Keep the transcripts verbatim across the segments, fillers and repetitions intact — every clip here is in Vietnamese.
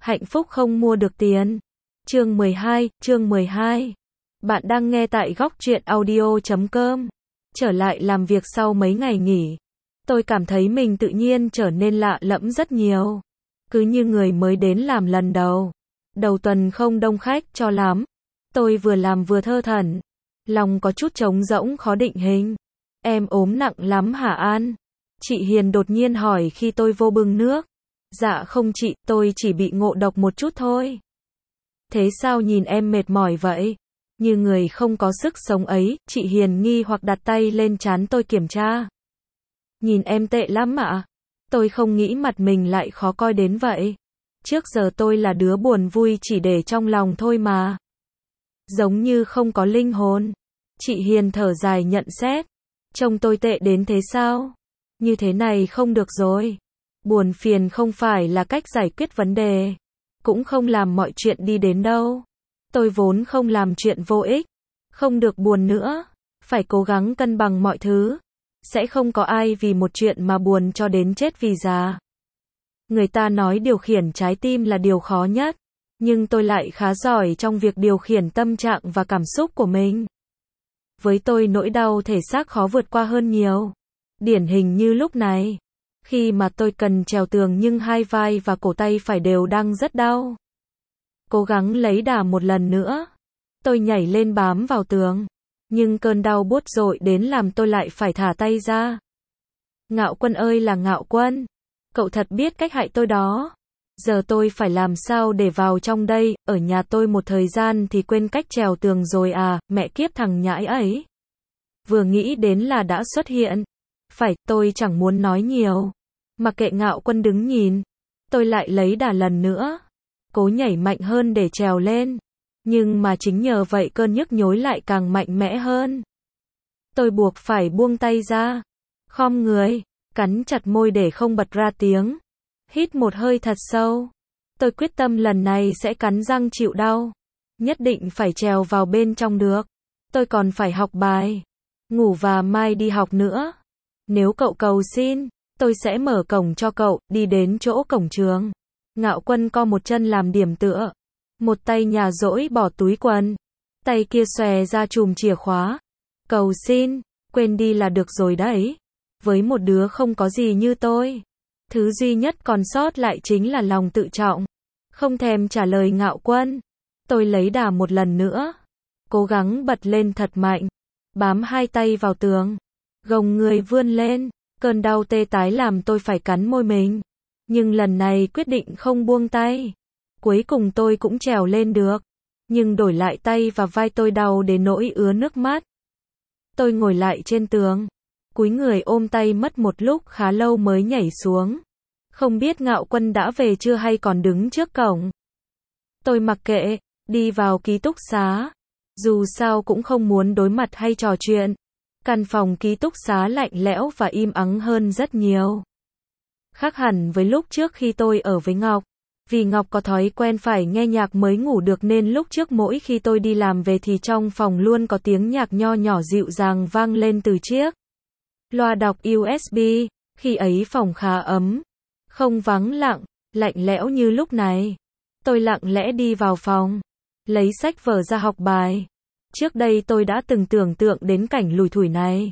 Hạnh phúc không mua được tiền. Chương mười hai, chương mười hai. Bạn đang nghe tại góc truyện audio chấm com. Trở lại làm việc sau mấy ngày nghỉ, tôi cảm thấy mình tự nhiên trở nên lạ lẫm rất nhiều. Cứ như người mới đến làm lần đầu. Đầu tuần không đông khách cho lắm. Tôi vừa làm vừa thơ thẩn. Lòng có chút trống rỗng khó định hình. Em ốm nặng lắm hả An? Chị Hiền đột nhiên hỏi khi tôi vô bưng nước. Dạ không chị, tôi chỉ bị ngộ độc một chút thôi. Thế sao nhìn em mệt mỏi vậy? Như người không có sức sống ấy, chị Hiền nghi hoặc đặt tay lên trán tôi kiểm tra. Nhìn em tệ lắm ạ. Tôi không nghĩ mặt mình lại khó coi đến vậy. Trước giờ tôi là đứa buồn vui chỉ để trong lòng thôi mà. Giống như không có linh hồn. Chị Hiền thở dài nhận xét. Trông tôi tệ đến thế sao? Như thế này không được rồi. Buồn phiền không phải là cách giải quyết vấn đề. Cũng không làm mọi chuyện đi đến đâu. Tôi vốn không làm chuyện vô ích. Không được buồn nữa. Phải cố gắng cân bằng mọi thứ. Sẽ không có ai vì một chuyện mà buồn cho đến chết vì già. Người ta nói điều khiển trái tim là điều khó nhất. Nhưng tôi lại khá giỏi trong việc điều khiển tâm trạng và cảm xúc của mình. Với tôi nỗi đau thể xác khó vượt qua hơn nhiều. Điển hình như lúc này. Khi mà tôi cần trèo tường nhưng hai vai và cổ tay phải đều đang rất đau. Cố gắng lấy đà một lần nữa. Tôi nhảy lên bám vào tường. Nhưng cơn đau buốt dội đến làm tôi lại phải thả tay ra. Ngạo Quân ơi là Ngạo Quân. Cậu thật biết cách hại tôi đó. Giờ tôi phải làm sao để vào trong đây, ở nhà tôi một thời gian thì quên cách trèo tường rồi à, mẹ kiếp thằng nhãi ấy. Vừa nghĩ đến là đã xuất hiện. Phải, tôi chẳng muốn nói nhiều. Mặc kệ Ngạo Quân đứng nhìn. Tôi lại lấy đà lần nữa. Cố nhảy mạnh hơn để trèo lên. Nhưng mà chính nhờ vậy cơn nhức nhối lại càng mạnh mẽ hơn. Tôi buộc phải buông tay ra. Khom người. Cắn chặt môi để không bật ra tiếng. Hít một hơi thật sâu. Tôi quyết tâm lần này sẽ cắn răng chịu đau. Nhất định phải trèo vào bên trong được. Tôi còn phải học bài. Ngủ và mai đi học nữa. Nếu cậu cầu xin, tôi sẽ mở cổng cho cậu, đi đến chỗ cổng trường. Ngạo Quân co một chân làm điểm tựa. Một tay nhà dỗi bỏ túi quần. Tay kia xòe ra chùm chìa khóa. Cầu xin, quên đi là được rồi đấy. Với một đứa không có gì như tôi. Thứ duy nhất còn sót lại chính là lòng tự trọng. Không thèm trả lời Ngạo Quân. Tôi lấy đà một lần nữa. Cố gắng bật lên thật mạnh. Bám hai tay vào tường. Gồng người vươn lên. Cơn đau tê tái làm tôi phải cắn môi mình. Nhưng lần này quyết định không buông tay. Cuối cùng tôi cũng trèo lên được. Nhưng đổi lại tay và vai tôi đau đến nỗi ứa nước mắt. Tôi ngồi lại trên tường. Cúi người ôm tay mất một lúc khá lâu mới nhảy xuống. Không biết Ngạo Quân đã về chưa hay còn đứng trước cổng. Tôi mặc kệ, đi vào ký túc xá. Dù sao cũng không muốn đối mặt hay trò chuyện. Căn phòng ký túc xá lạnh lẽo và im ắng hơn rất nhiều. Khác hẳn với lúc trước khi tôi ở với Ngọc. Vì Ngọc có thói quen phải nghe nhạc mới ngủ được nên lúc trước mỗi khi tôi đi làm về thì trong phòng luôn có tiếng nhạc nho nhỏ dịu dàng vang lên từ chiếc loa đọc u ét bê. Khi ấy phòng khá ấm. Không vắng lặng, lạnh lẽo như lúc này. Tôi lặng lẽ đi vào phòng. Lấy sách vở ra học bài. Trước đây tôi đã từng tưởng tượng đến cảnh lủi thủi này.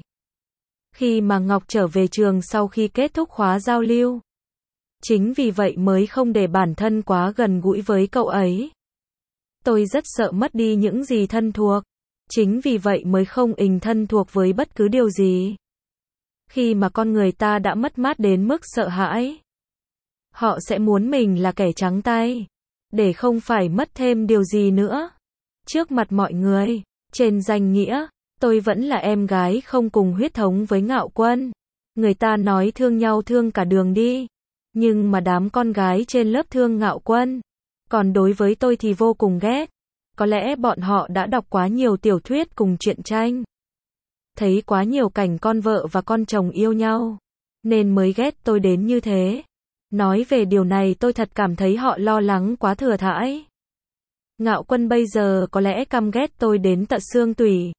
Khi mà Ngọc trở về trường sau khi kết thúc khóa giao lưu. Chính vì vậy mới không để bản thân quá gần gũi với cậu ấy. Tôi rất sợ mất đi những gì thân thuộc. Chính vì vậy mới không ình thân thuộc với bất cứ điều gì. Khi mà con người ta đã mất mát đến mức sợ hãi. Họ sẽ muốn mình là kẻ trắng tay. Để không phải mất thêm điều gì nữa. Trước mặt mọi người, trên danh nghĩa, tôi vẫn là em gái không cùng huyết thống với Ngạo Quân. Người ta nói thương nhau thương cả đường đi. Nhưng mà đám con gái trên lớp thương Ngạo Quân. Còn đối với tôi thì vô cùng ghét. Có lẽ bọn họ đã đọc quá nhiều tiểu thuyết cùng truyện tranh. Thấy quá nhiều cảnh con vợ và con chồng yêu nhau. Nên mới ghét tôi đến như thế. Nói về điều này tôi thật cảm thấy họ lo lắng quá thừa thãi. Ngạo Quân bây giờ có lẽ căm ghét tôi đến tận xương tủy.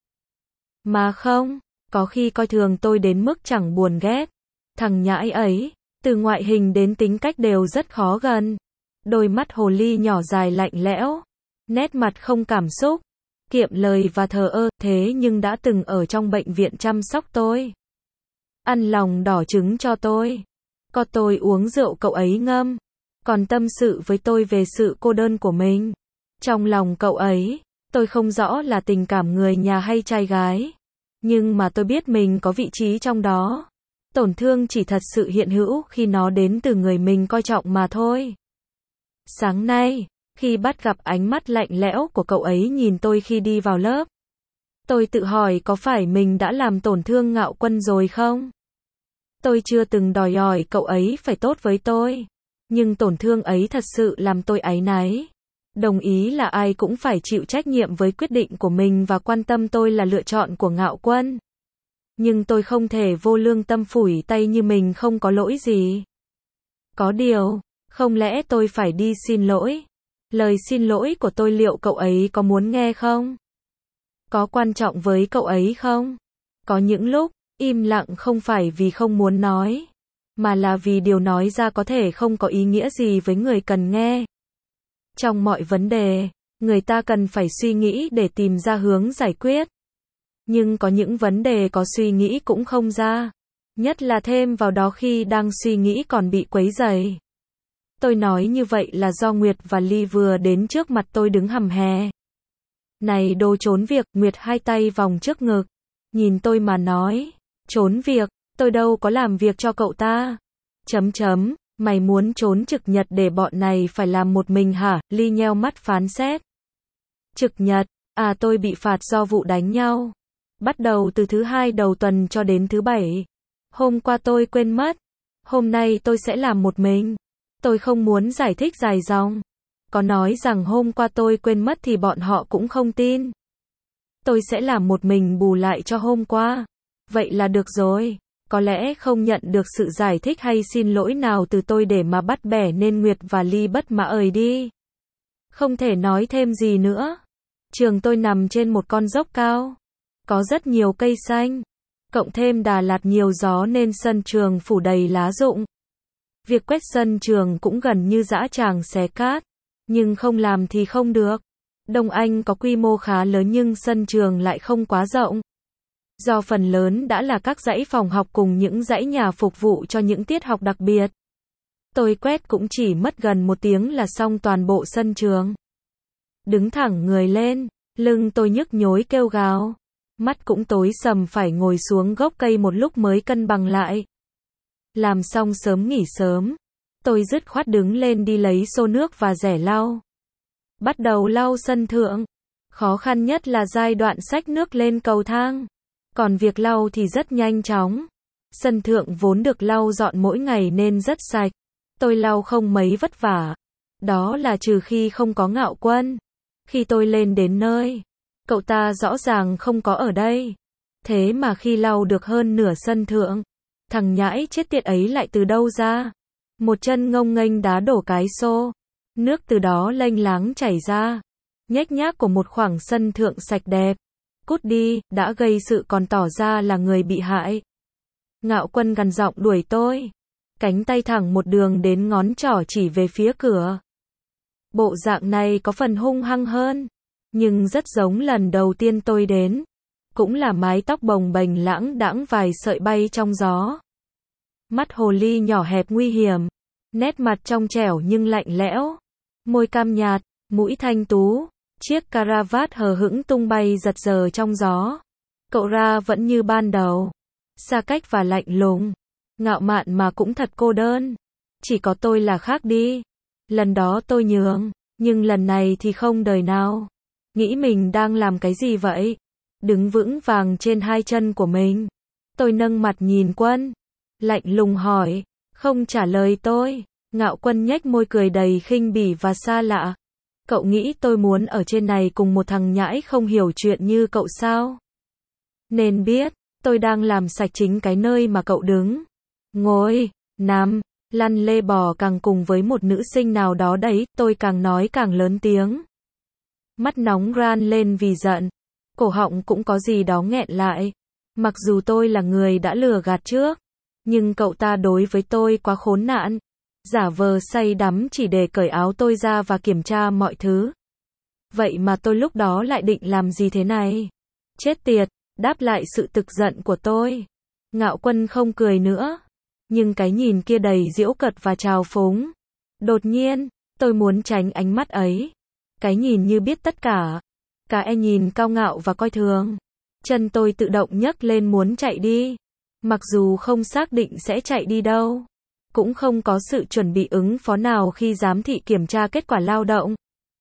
Mà không, có khi coi thường tôi đến mức chẳng buồn ghét. Thằng nhãi ấy, từ ngoại hình đến tính cách đều rất khó gần. Đôi mắt hồ ly nhỏ dài lạnh lẽo, nét mặt không cảm xúc, kiệm lời và thờ ơ, thế nhưng đã từng ở trong bệnh viện chăm sóc tôi. Ăn lòng đỏ trứng cho tôi. Có tôi uống rượu cậu ấy ngâm. Còn tâm sự với tôi về sự cô đơn của mình. Trong lòng cậu ấy, tôi không rõ là tình cảm người nhà hay trai gái. Nhưng mà tôi biết mình có vị trí trong đó. Tổn thương chỉ thật sự hiện hữu khi nó đến từ người mình coi trọng mà thôi. Sáng nay, khi bắt gặp ánh mắt lạnh lẽo của cậu ấy nhìn tôi khi đi vào lớp, tôi tự hỏi có phải mình đã làm tổn thương Ngạo Quân rồi không? Tôi chưa từng đòi hỏi cậu ấy phải tốt với tôi. Nhưng tổn thương ấy thật sự làm tôi áy náy. Đồng ý là ai cũng phải chịu trách nhiệm với quyết định của mình và quan tâm tôi là lựa chọn của Ngạo Quân. Nhưng tôi không thể vô lương tâm phủi tay như mình không có lỗi gì. Có điều, không lẽ tôi phải đi xin lỗi? Lời xin lỗi của tôi liệu cậu ấy có muốn nghe không? Có quan trọng với cậu ấy không? Có những lúc, im lặng không phải vì không muốn nói, mà là vì điều nói ra có thể không có ý nghĩa gì với người cần nghe. Trong mọi vấn đề, người ta cần phải suy nghĩ để tìm ra hướng giải quyết. Nhưng có những vấn đề có suy nghĩ cũng không ra. Nhất là thêm vào đó khi đang suy nghĩ còn bị quấy rầy. Tôi nói như vậy là do Nguyệt và Ly vừa đến trước mặt tôi đứng hầm hè. Này đồ trốn việc, Nguyệt hai tay vòng trước ngực. Nhìn tôi mà nói, trốn việc, tôi đâu có làm việc cho cậu ta. Chấm chấm, mày muốn trốn trực nhật để bọn này phải làm một mình hả? Ly nheo mắt phán xét. Trực nhật, à tôi bị phạt do vụ đánh nhau. Bắt đầu từ thứ hai đầu tuần cho đến thứ bảy. Hôm qua tôi quên mất. Hôm nay tôi sẽ làm một mình. Tôi không muốn giải thích dài dòng. Có nói rằng hôm qua tôi quên mất thì bọn họ cũng không tin. Tôi sẽ làm một mình bù lại cho hôm qua. Vậy là được rồi. Có lẽ không nhận được sự giải thích hay xin lỗi nào từ tôi để mà bắt bẻ nên Nguyệt và Ly bất mã ời đi. Không thể nói thêm gì nữa. Trường tôi nằm trên một con dốc cao. Có rất nhiều cây xanh. Cộng thêm Đà Lạt nhiều gió nên sân trường phủ đầy lá rụng. Việc quét sân trường cũng gần như dã tràng xé cát. Nhưng không làm thì không được. Đông Anh có quy mô khá lớn nhưng sân trường lại không quá rộng. Do phần lớn đã là các dãy phòng học cùng những dãy nhà phục vụ cho những tiết học đặc biệt. Tôi quét cũng chỉ mất gần một tiếng là xong toàn bộ sân trường. Đứng thẳng người lên, lưng tôi nhức nhối kêu gào. Mắt cũng tối sầm phải ngồi xuống gốc cây một lúc mới cân bằng lại. Làm xong sớm nghỉ sớm. Tôi dứt khoát đứng lên đi lấy xô nước và rẻ lau. Bắt đầu lau sân thượng. Khó khăn nhất là giai đoạn xách nước lên cầu thang. Còn việc lau thì rất nhanh chóng. Sân thượng vốn được lau dọn mỗi ngày nên rất sạch. Tôi lau không mấy vất vả. Đó là trừ khi không có Ngạo Quân. Khi tôi lên đến nơi, cậu ta rõ ràng không có ở đây. Thế mà khi lau được hơn nửa sân thượng, thằng nhãi chết tiệt ấy lại từ đâu ra? Một chân ngông nghênh đá đổ cái xô. Nước từ đó lênh láng chảy ra. Nhếch nhác của một khoảng sân thượng sạch đẹp. Cút đi, đã gây sự còn tỏ ra là người bị hại. Ngạo Quân gằn giọng đuổi tôi. Cánh tay thẳng một đường đến ngón trỏ chỉ về phía cửa. Bộ dạng này có phần hung hăng hơn. Nhưng rất giống lần đầu tiên tôi đến. Cũng là mái tóc bồng bềnh lãng đãng vài sợi bay trong gió. Mắt hồ ly nhỏ hẹp nguy hiểm. Nét mặt trong trẻo nhưng lạnh lẽo. Môi cam nhạt, mũi thanh tú. Chiếc caravat hờ hững tung bay giật giờ trong gió. Cậu ra vẫn như ban đầu. Xa cách và lạnh lùng. Ngạo mạn mà cũng thật cô đơn. Chỉ có tôi là khác đi. Lần đó tôi nhường. Nhưng lần này thì không đời nào. Nghĩ mình đang làm cái gì vậy? Đứng vững vàng trên hai chân của mình. Tôi nâng mặt nhìn Quân. Lạnh lùng hỏi. Không trả lời tôi. Ngạo Quân nhếch môi cười đầy khinh bỉ và xa lạ. Cậu nghĩ tôi muốn ở trên này cùng một thằng nhãi không hiểu chuyện như cậu sao? Nên biết, tôi đang làm sạch chính cái nơi mà cậu đứng. Ngồi, nằm, lăn lê bò càng cùng với một nữ sinh nào đó đấy, tôi càng nói càng lớn tiếng. Mắt nóng ran lên vì giận. Cổ họng cũng có gì đó nghẹn lại. Mặc dù tôi là người đã lừa gạt trước. Nhưng cậu ta đối với tôi quá khốn nạn. giả vờ say đắm chỉ để cởi áo tôi ra và kiểm tra mọi thứ. Vậy mà tôi lúc đó lại định làm gì thế này? Chết tiệt, đáp lại sự tức giận của tôi. Ngạo Quân không cười nữa, nhưng cái nhìn kia đầy giễu cợt và trào phúng. Đột nhiên, tôi muốn tránh ánh mắt ấy. Cái nhìn như biết tất cả. Cái nhìn cao ngạo và coi thường. Chân tôi tự động nhấc lên muốn chạy đi. Mặc dù không xác định sẽ chạy đi đâu. Cũng không có sự chuẩn bị ứng phó nào khi giám thị kiểm tra kết quả lao động.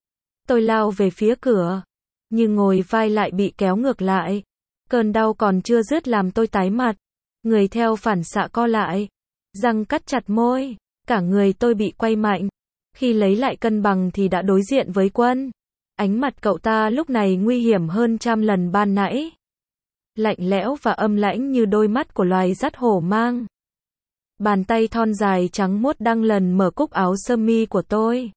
Tôi lao về phía cửa. Nhưng ngồi vai lại bị kéo ngược lại. Cơn đau còn chưa dứt làm tôi tái mặt. Người theo phản xạ co lại. Răng cắt chặt môi. Cả người tôi bị quay mạnh. Khi lấy lại cân bằng thì đã đối diện với Quân. Ánh mặt cậu ta lúc này nguy hiểm hơn trăm lần ban nãy. Lạnh lẽo và âm lãnh như đôi mắt của loài dắt hổ mang. Bàn tay thon dài trắng muốt đang lần mở cúc áo sơ mi của tôi.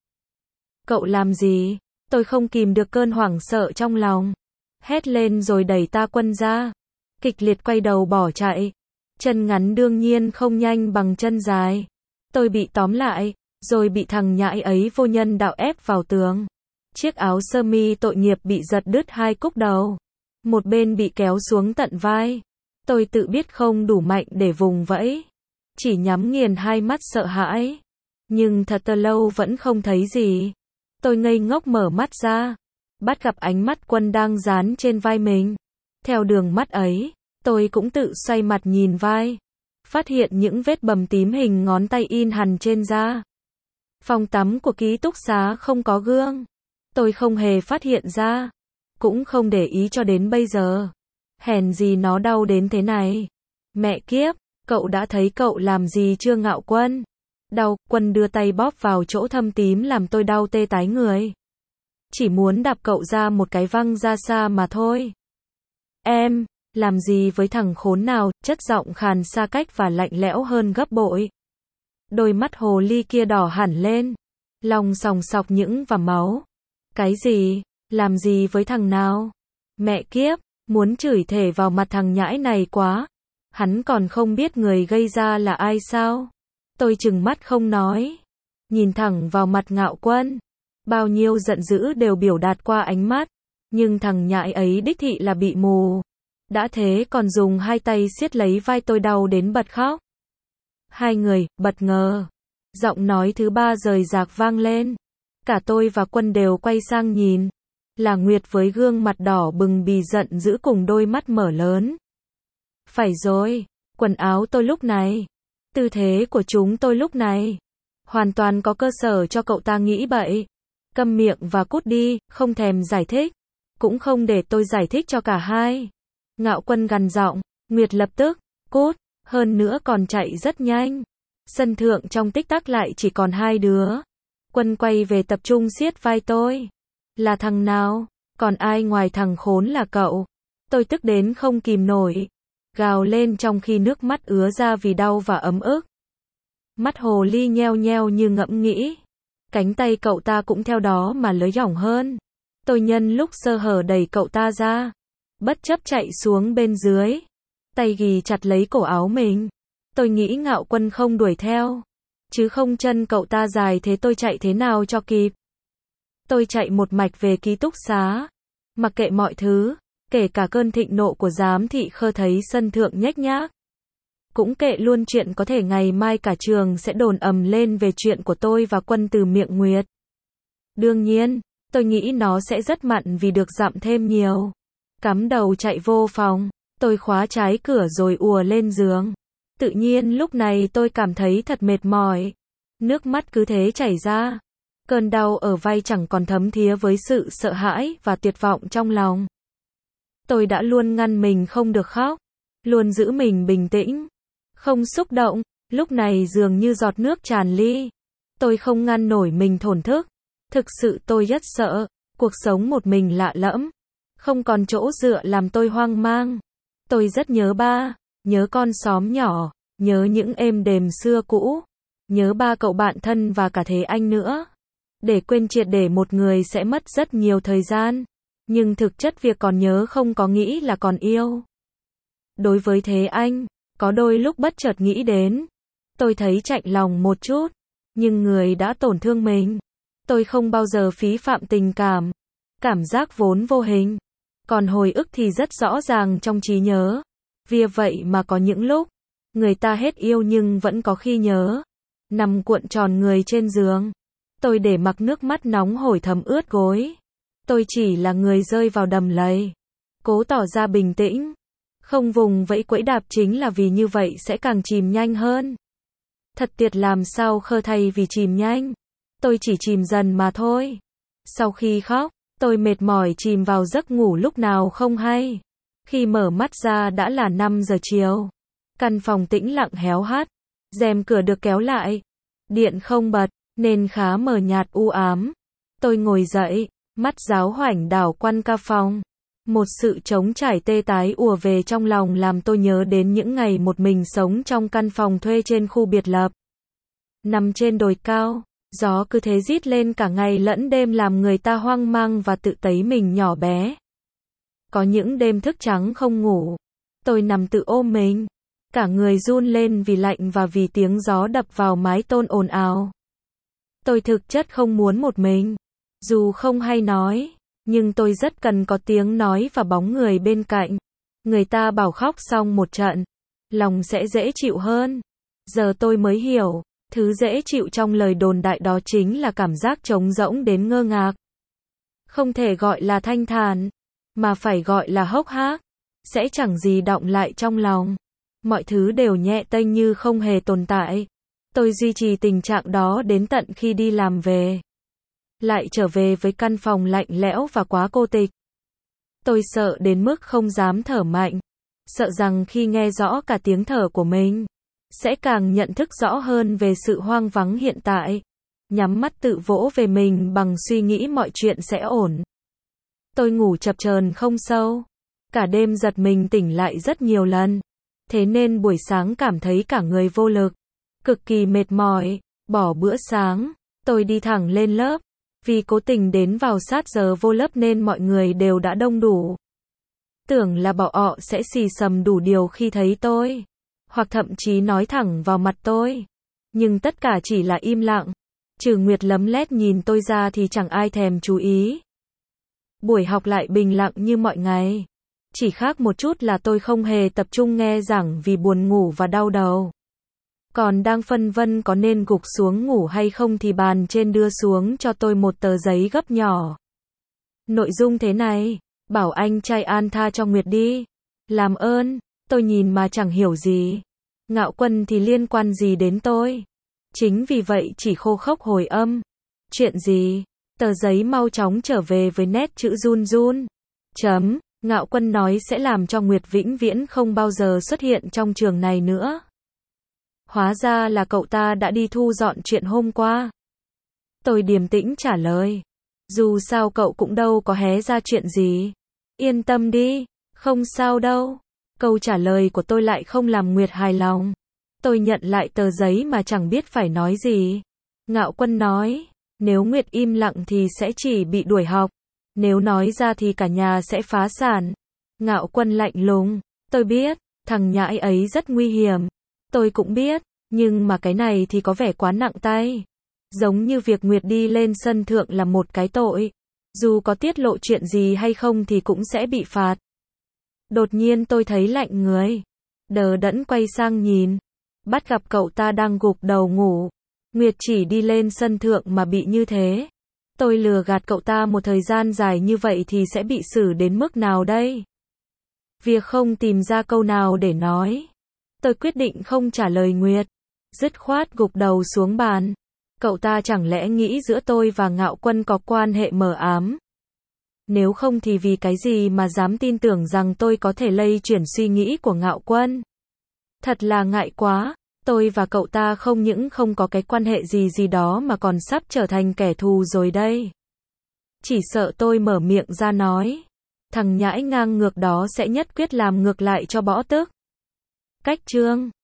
Cậu làm gì? Tôi không kìm được cơn hoảng sợ trong lòng. Hét lên rồi đẩy ta Quân ra. Kịch liệt quay đầu bỏ chạy. Chân ngắn đương nhiên không nhanh bằng chân dài. Tôi bị tóm lại, rồi bị thằng nhãi ấy vô nhân đạo ép vào tường. Chiếc áo sơ mi tội nghiệp bị giật đứt hai cúc đầu. Một bên bị kéo xuống tận vai. Tôi tự biết không đủ mạnh để vùng vẫy. Chỉ nhắm nghiền hai mắt sợ hãi. Nhưng thật lâu vẫn không thấy gì. Tôi ngây ngốc mở mắt ra. Bắt gặp ánh mắt Quân đang dán trên vai mình. Theo đường mắt ấy, tôi cũng tự xoay mặt nhìn vai. Phát hiện những vết bầm tím hình ngón tay in hằn trên da. Phòng tắm của ký túc xá không có gương. Tôi không hề phát hiện ra. Cũng không để ý cho đến bây giờ. Hèn gì nó đau đến thế này. Mẹ kiếp, cậu đã thấy cậu làm gì chưa Ngạo Quân? Đau, Quân đưa tay bóp vào chỗ thâm tím làm tôi đau tê tái người. Chỉ muốn đạp cậu ra một cái văng ra xa mà thôi. Em, làm gì với thằng khốn nào? Chất giọng khàn xa cách và lạnh lẽo hơn gấp bội. Đôi mắt hồ ly kia đỏ hẳn lên. Lòng sòng sọc những vàm máu. Cái gì? Làm gì với thằng nào? Mẹ kiếp, muốn chửi thề vào mặt thằng nhãi này quá. Hắn còn không biết người gây ra là ai sao? Tôi trừng mắt không nói. Nhìn thẳng vào mặt Ngạo Quân. Bao nhiêu giận dữ đều biểu đạt qua ánh mắt. Nhưng thằng nhãi ấy đích thị là bị mù. Đã thế còn dùng hai tay siết lấy vai tôi đau đến bật khóc. Hai người, bất ngờ. Giọng nói thứ ba rời rạc vang lên. Cả tôi và Quân đều quay sang nhìn. Là Nguyệt với gương mặt đỏ bừng bì giận dữ cùng đôi mắt mở lớn. Phải rồi, quần áo tôi lúc này. Tư thế của chúng tôi lúc này. Hoàn toàn có cơ sở cho cậu ta nghĩ bậy. Câm miệng và cút đi, không thèm giải thích. Cũng không để tôi giải thích cho cả hai. Ngạo Quân gằn giọng, Nguyệt lập tức, cút, hơn nữa còn chạy rất nhanh. Sân thượng trong tích tắc lại chỉ còn hai đứa. Quân quay về tập trung siết vai tôi. Là thằng nào? Còn ai ngoài thằng khốn là cậu? Tôi tức đến không kìm nổi. Gào lên trong khi nước mắt ứa ra vì đau và ấm ức. Mắt hồ ly nheo nheo như ngẫm nghĩ. Cánh tay cậu ta cũng theo đó mà lới lỏng hơn. Tôi nhân lúc sơ hở đẩy cậu ta ra. Bất chấp chạy xuống bên dưới. Tay ghì chặt lấy cổ áo mình. Tôi nghĩ Ngạo Quân không đuổi theo. Chứ không chân cậu ta dài thế tôi chạy thế nào cho kịp. Tôi chạy một mạch về ký túc xá. Mặc kệ mọi thứ. Kể cả cơn thịnh nộ của giám thị Khơ thấy sân thượng nhếch nhác. Cũng kệ luôn chuyện có thể ngày mai cả trường sẽ đồn ầm lên về chuyện của tôi và Quân từ miệng Nguyệt. Đương nhiên, tôi nghĩ nó sẽ rất mặn vì được dặm thêm nhiều. Cắm đầu chạy vô phòng, tôi khóa trái cửa rồi ùa lên giường. Tự nhiên lúc này tôi cảm thấy thật mệt mỏi. Nước mắt cứ thế chảy ra. Cơn đau ở vai chẳng còn thấm thía với sự sợ hãi và tuyệt vọng trong lòng. Tôi đã luôn ngăn mình không được khóc. Luôn giữ mình bình tĩnh. Không xúc động. Lúc này dường như giọt nước tràn ly. Tôi không ngăn nổi mình thổn thức. Thực sự tôi rất sợ. Cuộc sống một mình lạ lẫm. Không còn chỗ dựa làm tôi hoang mang. Tôi rất nhớ ba. Nhớ con xóm nhỏ. Nhớ những êm đềm xưa cũ. Nhớ ba cậu bạn thân và cả Thế Anh nữa. Để quên triệt để một người sẽ mất rất nhiều thời gian. Nhưng thực chất việc còn nhớ không có nghĩ là còn yêu. Đối với Thế Anh, có đôi lúc bất chợt nghĩ đến. Tôi thấy chạnh lòng một chút. Nhưng người đã tổn thương mình, tôi không bao giờ phí phạm tình cảm. Cảm giác vốn vô hình, còn hồi ức thì rất rõ ràng trong trí nhớ. Vì vậy mà có những lúc, người ta hết yêu nhưng vẫn có khi nhớ. Nằm cuộn tròn người trên giường, tôi để mặc nước mắt nóng hổi thấm ướt gối. Tôi chỉ là người rơi vào đầm lầy, cố tỏ ra bình tĩnh, không vùng vẫy quẫy đạp, chính là vì như vậy sẽ càng chìm nhanh hơn. Thật tuyệt, làm sao khờ thay vì chìm nhanh, tôi chỉ chìm dần mà thôi. Sau khi khóc, tôi mệt mỏi chìm vào giấc ngủ lúc nào không hay. Khi mở mắt ra đã là năm giờ chiều. Căn phòng tĩnh lặng héo hắt, rèm cửa được kéo lại, điện không bật, nên khá mờ nhạt u ám. Tôi ngồi dậy, mắt giáo hoảnh đảo quanh ca phòng. Một sự trống trải tê tái ùa về trong lòng làm tôi nhớ đến những ngày một mình sống trong căn phòng thuê trên khu biệt lập. Nằm trên đồi cao, gió cứ thế rít lên cả ngày lẫn đêm làm người ta hoang mang và tự thấy mình nhỏ bé. Có những đêm thức trắng không ngủ, tôi nằm tự ôm mình, cả người run lên vì lạnh và vì tiếng gió đập vào mái tôn ồn ào. Tôi thực chất không muốn một mình, dù không hay nói, nhưng tôi rất cần có tiếng nói và bóng người bên cạnh. Người ta bảo khóc xong một trận, lòng sẽ dễ chịu hơn. Giờ tôi mới hiểu, thứ dễ chịu trong lời đồn đại đó chính là cảm giác trống rỗng đến ngơ ngác. Không thể gọi là thanh thản, mà phải gọi là hốc hác. Sẽ chẳng gì đọng lại trong lòng. Mọi thứ đều nhẹ tênh như không hề tồn tại. Tôi duy trì tình trạng đó đến tận khi đi làm về. Lại trở về với căn phòng lạnh lẽo và quá cô tịch. Tôi sợ đến mức không dám thở mạnh. Sợ rằng khi nghe rõ cả tiếng thở của mình, sẽ càng nhận thức rõ hơn về sự hoang vắng hiện tại. Nhắm mắt tự vỗ về mình bằng suy nghĩ mọi chuyện sẽ ổn. Tôi ngủ chập chờn không sâu. Cả đêm giật mình tỉnh lại rất nhiều lần. Thế nên buổi sáng cảm thấy cả người vô lực, cực kỳ mệt mỏi. Bỏ bữa sáng, tôi đi thẳng lên lớp. Vì cố tình đến vào sát giờ vô lớp nên mọi người đều đã đông đủ. Tưởng là bọn họ sẽ xì xầm đủ điều khi thấy tôi, hoặc thậm chí nói thẳng vào mặt tôi. Nhưng tất cả chỉ là im lặng. Trừ Nguyệt lấm lét nhìn tôi ra thì chẳng ai thèm chú ý. Buổi học lại bình lặng như mọi ngày. Chỉ khác một chút là tôi không hề tập trung nghe giảng vì buồn ngủ và đau đầu. Còn đang phân vân có nên gục xuống ngủ hay không thì bàn trên đưa xuống cho tôi một tờ giấy gấp nhỏ. Nội dung thế này, bảo anh trai An tha cho Nguyệt đi. Làm ơn, tôi nhìn mà chẳng hiểu gì. Ngạo Quân thì liên quan gì đến tôi? Chính vì vậy chỉ khô khốc hồi âm. Chuyện gì? Tờ giấy mau chóng trở về với nét chữ run run. Chấm, Ngạo Quân nói sẽ làm cho Nguyệt vĩnh viễn không bao giờ xuất hiện trong trường này nữa. Hóa ra là cậu ta đã đi thu dọn chuyện hôm qua. Tôi điềm tĩnh trả lời. Dù sao cậu cũng đâu có hé ra chuyện gì. Yên tâm đi, không sao đâu. Câu trả lời của tôi lại không làm Nguyệt hài lòng. Tôi nhận lại tờ giấy mà chẳng biết phải nói gì. Ngạo Quân nói, nếu Nguyệt im lặng thì sẽ chỉ bị đuổi học. Nếu nói ra thì cả nhà sẽ phá sản. Ngạo Quân lạnh lùng, tôi biết, thằng nhãi ấy rất nguy hiểm. Tôi cũng biết, nhưng mà cái này thì có vẻ quá nặng tay. Giống như việc Nguyệt đi lên sân thượng là một cái tội. Dù có tiết lộ chuyện gì hay không thì cũng sẽ bị phạt. Đột nhiên tôi thấy lạnh người. Đờ đẫn quay sang nhìn. Bắt gặp cậu ta đang gục đầu ngủ. Nguyệt chỉ đi lên sân thượng mà bị như thế. Tôi lừa gạt cậu ta một thời gian dài như vậy thì sẽ bị xử đến mức nào đây? Việc không tìm ra câu nào để nói. Tôi quyết định không trả lời Nguyệt. Dứt khoát gục đầu xuống bàn. Cậu ta chẳng lẽ nghĩ giữa tôi và Ngạo Quân có quan hệ mờ ám? Nếu không thì vì cái gì mà dám tin tưởng rằng tôi có thể lay chuyển suy nghĩ của Ngạo Quân? Thật là ngại quá. Tôi và cậu ta không những không có cái quan hệ gì gì đó mà còn sắp trở thành kẻ thù rồi đây. Chỉ sợ tôi mở miệng ra nói. Thằng nhãi ngang ngược đó sẽ nhất quyết làm ngược lại cho bỏ tức. Cách chương